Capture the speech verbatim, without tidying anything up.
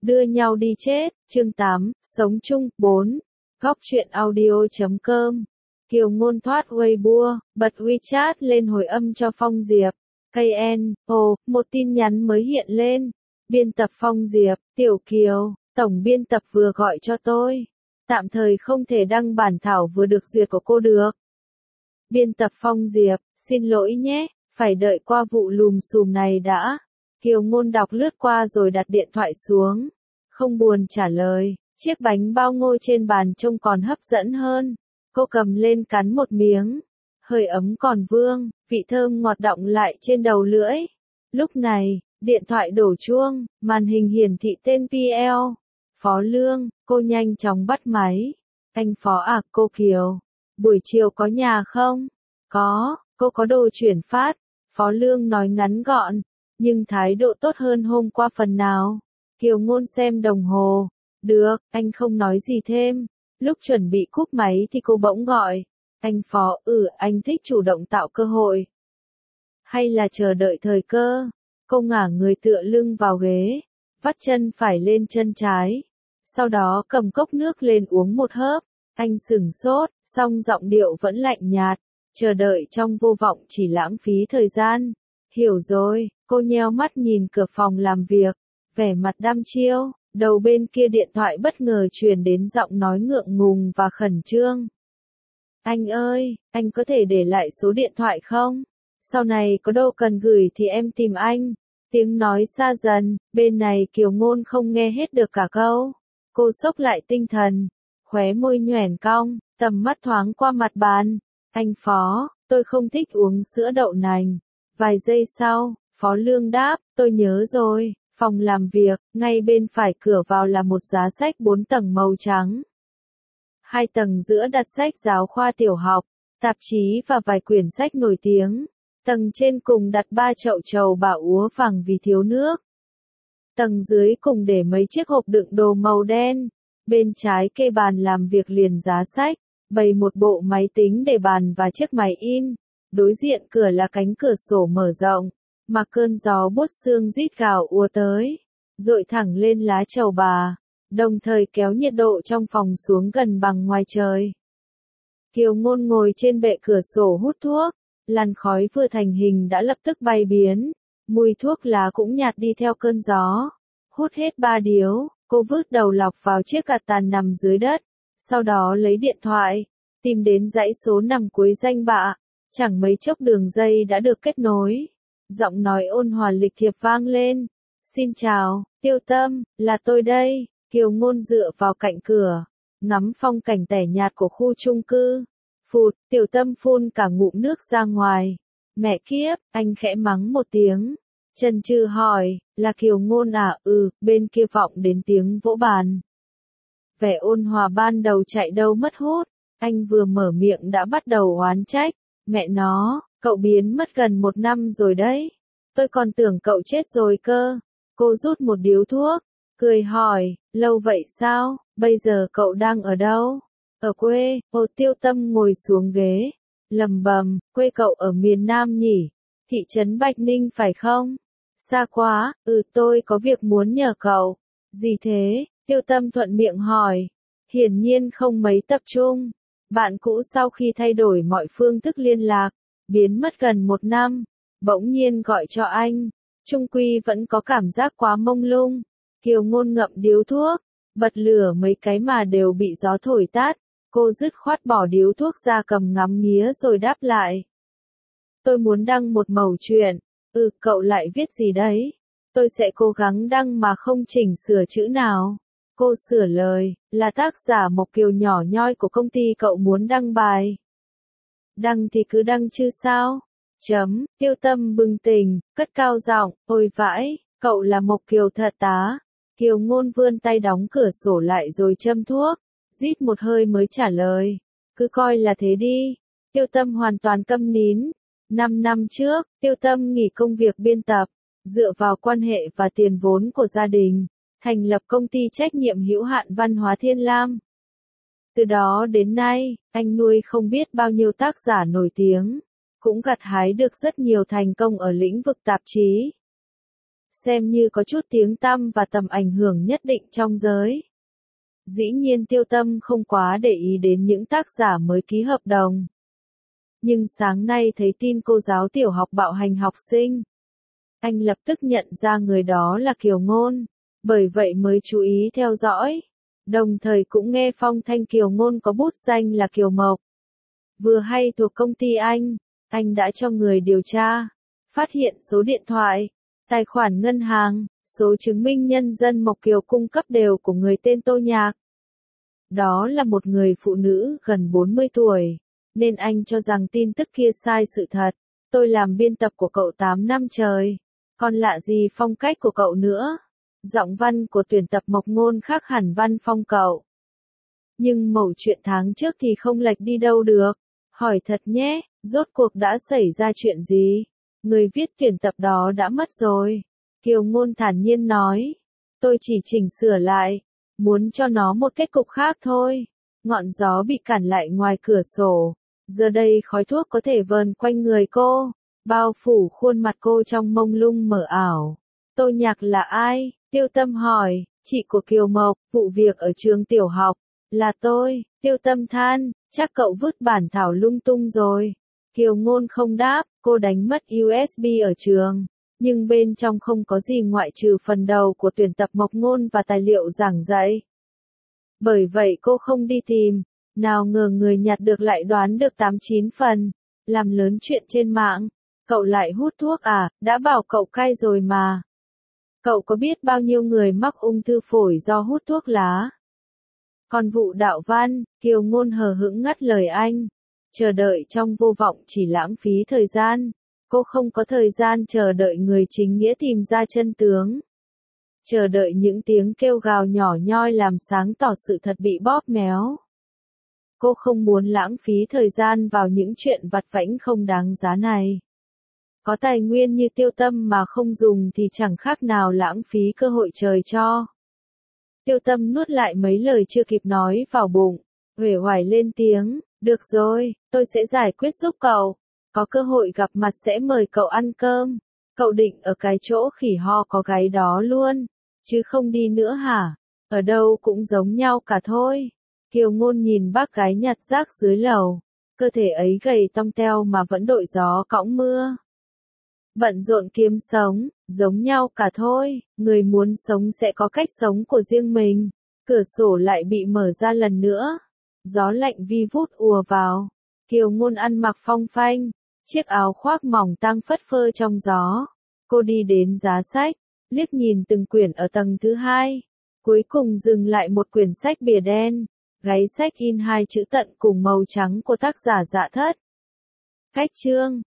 Đưa nhau đi chết, chương tám, sống chung, bốn. Góc truyện audio chấm com. Kiều Ngôn thoát Weibo, bật WeChat lên hồi âm cho Phong Diệp. ca en, ồ, một tin nhắn mới hiện lên. Biên tập Phong Diệp, Tiểu Kiều, tổng biên tập vừa gọi cho tôi. Tạm thời không thể đăng bản thảo vừa được duyệt của cô được. Biên tập Phong Diệp, xin lỗi nhé, phải đợi qua vụ lùm xùm này đã. Kiều Ngôn đọc lướt qua rồi đặt điện thoại xuống. Không buồn trả lời, chiếc bánh bao ngô trên bàn trông còn hấp dẫn hơn. Cô cầm lên cắn một miếng. Hơi ấm còn vương, vị thơm ngọt đọng lại trên đầu lưỡi. Lúc này, điện thoại đổ chuông, màn hình hiển thị tên pê lờ. Phó Lương, cô nhanh chóng bắt máy. Anh Phó à, cô Kiều. Buổi chiều có nhà không? Có, cô có đồ chuyển phát. Phó Lương nói ngắn gọn, nhưng thái độ tốt hơn hôm qua phần nào. Kiều Ngôn xem đồng hồ. Được, anh không nói gì thêm. Lúc chuẩn bị cúp máy thì cô bỗng gọi. Anh Phó, ừ, anh thích chủ động tạo cơ hội. Hay là chờ đợi thời cơ? Cô ngả người tựa lưng vào ghế, vắt chân phải lên chân trái. Sau đó cầm cốc nước lên uống một hớp. Anh sửng sốt, song giọng điệu vẫn lạnh nhạt. Chờ đợi trong vô vọng chỉ lãng phí thời gian. Hiểu rồi, cô nheo mắt nhìn cửa phòng làm việc. Vẻ mặt đăm chiêu, đầu bên kia điện thoại bất ngờ truyền đến giọng nói ngượng ngùng và khẩn trương. Anh ơi, anh có thể để lại số điện thoại không? Sau này có đâu cần gửi thì em tìm anh. Tiếng nói xa dần, bên này Kiều Ngôn không nghe hết được cả câu. Cô xốc lại tinh thần, khóe môi nhoẻn cong, tầm mắt thoáng qua mặt bàn. Anh Phó, tôi không thích uống sữa đậu nành. Vài giây sau, Phó Lương đáp, tôi nhớ rồi. Phòng làm việc, ngay bên phải cửa vào là một giá sách bốn tầng màu trắng. Hai tầng giữa đặt sách giáo khoa tiểu học, tạp chí và vài quyển sách nổi tiếng. Tầng trên cùng đặt ba chậu trầu bà úa vàng vì thiếu nước. Tầng dưới cùng để mấy chiếc hộp đựng đồ màu đen. Bên trái kê bàn làm việc liền giá sách, bày một bộ máy tính để bàn và chiếc máy in. Đối diện cửa là cánh cửa sổ mở rộng, mà cơn gió buốt sương rít gào ùa tới, dội thẳng lên lá trầu bà, đồng thời kéo nhiệt độ trong phòng xuống gần bằng ngoài trời. Kiều Ngôn ngồi trên bệ cửa sổ hút thuốc, làn khói vừa thành hình đã lập tức bay biến, mùi thuốc lá cũng nhạt đi theo cơn gió. Hút hết ba điếu, cô vứt đầu lọc vào chiếc gạt tàn nằm dưới đất, sau đó lấy điện thoại, tìm đến dãy số nằm cuối danh bạ, chẳng mấy chốc đường dây đã được kết nối. Giọng nói ôn hòa lịch thiệp vang lên. Xin chào, Tiêu Tâm, là tôi đây. Kiều Ngôn dựa vào cạnh cửa, ngắm phong cảnh tẻ nhạt của khu chung cư. Phụt, Tiểu Tâm phun cả ngụm nước ra ngoài. Mẹ kiếp, anh khẽ mắng một tiếng. Chần chừ hỏi, là Kiều Ngôn à? Ừ, bên kia vọng đến tiếng vỗ bàn. Vẻ ôn hòa ban đầu chạy đâu mất hút. Anh vừa mở miệng đã bắt đầu oán trách. Mẹ nó, cậu biến mất gần một năm rồi đấy. Tôi còn tưởng cậu chết rồi cơ. Cô rút một điếu thuốc, cười hỏi, lâu vậy sao, bây giờ cậu đang ở đâu? Ở quê. Ô, Tiêu Tâm ngồi xuống ghế, lầm bầm, quê cậu ở miền Nam nhỉ? Thị trấn Bạch Ninh phải không? Xa quá, ừ tôi có việc muốn nhờ cậu. Gì thế? Tiêu Tâm thuận miệng hỏi. Hiển nhiên không mấy tập trung. Bạn cũ sau khi thay đổi mọi phương thức liên lạc, biến mất gần một năm, bỗng nhiên gọi cho anh, chung quy vẫn có cảm giác quá mông lung. Kiều Ngôn ngậm điếu thuốc, bật lửa mấy cái mà đều bị gió thổi tát, cô dứt khoát bỏ điếu thuốc ra cầm ngắm nghía rồi đáp lại. Tôi muốn đăng một mẩu chuyện. Ừ, cậu lại viết gì đấy? Tôi sẽ cố gắng đăng mà không chỉnh sửa chữ nào. Cô sửa lời, là tác giả Mộc Kiều nhỏ nhoi của công ty cậu muốn đăng bài. Đăng thì cứ đăng chứ sao? Chấm, Tiêu Tâm bừng tỉnh, cất cao giọng, ôi vãi, cậu là Mộc Kiều thật tá. Kiều Ngôn vươn tay đóng cửa sổ lại rồi châm thuốc, rít một hơi mới trả lời. Cứ coi là thế đi. Tiêu Tâm hoàn toàn câm nín. Năm năm trước, Tiêu Tâm nghỉ công việc biên tập, dựa vào quan hệ và tiền vốn của gia đình, thành lập công ty trách nhiệm hữu hạn văn hóa Thiên Lam. Từ đó đến nay, anh nuôi không biết bao nhiêu tác giả nổi tiếng, cũng gặt hái được rất nhiều thành công ở lĩnh vực tạp chí. xem như có chút tiếng tăm và tầm ảnh hưởng nhất định trong giới. Dĩ nhiên Tiêu Tâm không quá để ý đến những tác giả mới ký hợp đồng. Nhưng sáng nay thấy tin cô giáo tiểu học bạo hành học sinh. Anh lập tức nhận ra người đó là Kiều Ngôn, bởi vậy mới chú ý theo dõi. Đồng thời cũng nghe phong thanh Kiều Ngôn có bút danh là Kiều Mộc. Vừa hay thuộc công ty anh, anh đã cho người điều tra, phát hiện số điện thoại, tài khoản ngân hàng, số chứng minh nhân dân Mộc Kiều cung cấp đều của người tên Tô Nhạc. Đó là một người phụ nữ gần bốn mươi tuổi, nên anh cho rằng tin tức kia sai sự thật. Tôi làm biên tập của cậu tám năm trời, còn lạ gì phong cách của cậu nữa. Giọng văn của tuyển tập Mộc Ngôn khác hẳn văn phong cậu. Nhưng mẩu chuyện tháng trước thì không lệch đi đâu được. Hỏi thật nhé, rốt cuộc đã xảy ra chuyện gì? Người viết tuyển tập đó đã mất rồi. Kiều Ngôn thản nhiên nói. Tôi chỉ chỉnh sửa lại, muốn cho nó một kết cục khác thôi. Ngọn gió bị cản lại ngoài cửa sổ. Giờ đây khói thuốc có thể vờn quanh người cô, bao phủ khuôn mặt cô trong mông lung mờ ảo. Tô Nhạc là ai? Tiêu Tâm hỏi. Chị của Kiều Mộc, vụ việc ở trường tiểu học. Là tôi. Tiêu Tâm than, chắc cậu vứt bản thảo lung tung rồi. Kiều Ngôn không đáp, cô đánh mất u ét bê ở trường, nhưng bên trong không có gì ngoại trừ phần đầu của tuyển tập Mộc Ngôn và tài liệu giảng dạy. Bởi vậy cô không đi tìm, nào ngờ người nhặt được lại đoán được tám chín phần, làm lớn chuyện trên mạng. Cậu lại hút thuốc à, đã bảo cậu cai rồi mà. Cậu có biết bao nhiêu người mắc ung thư phổi do hút thuốc lá? Còn vụ đạo văn, Kiều Ngôn hờ hững ngắt lời anh. Chờ đợi trong vô vọng chỉ lãng phí thời gian. Cô không có thời gian chờ đợi người chính nghĩa tìm ra chân tướng. Chờ đợi những tiếng kêu gào nhỏ nhoi làm sáng tỏ sự thật bị bóp méo. Cô không muốn lãng phí thời gian vào những chuyện vặt vãnh không đáng giá này. Có tài nguyên như Tiêu Tâm mà không dùng thì chẳng khác nào lãng phí cơ hội trời cho. Tiêu Tâm nuốt lại mấy lời chưa kịp nói vào bụng, uể oải lên tiếng, được rồi, tôi sẽ giải quyết giúp cậu. Có cơ hội gặp mặt sẽ mời cậu ăn cơm. Cậu định ở cái chỗ khỉ ho có gáy đó luôn, chứ không đi nữa hả? Ở đâu cũng giống nhau cả thôi. Kiều Ngôn nhìn bác gái nhặt rác dưới lầu, cơ thể ấy gầy tong teo mà vẫn đội gió cõng mưa. Bận rộn kiếm sống, giống nhau cả thôi, người muốn sống sẽ có cách sống của riêng mình. Cửa sổ lại bị mở ra lần nữa. Gió lạnh vi vút ùa vào. Kiều Ngôn ăn mặc phong phanh, chiếc áo khoác mỏng tang phất phơ trong gió. Cô đi đến giá sách, liếc nhìn từng quyển ở tầng thứ hai. Cuối cùng dừng lại một quyển sách bìa đen. Gáy sách in hai chữ tận cùng màu trắng của tác giả Dạ Thất. Cách chương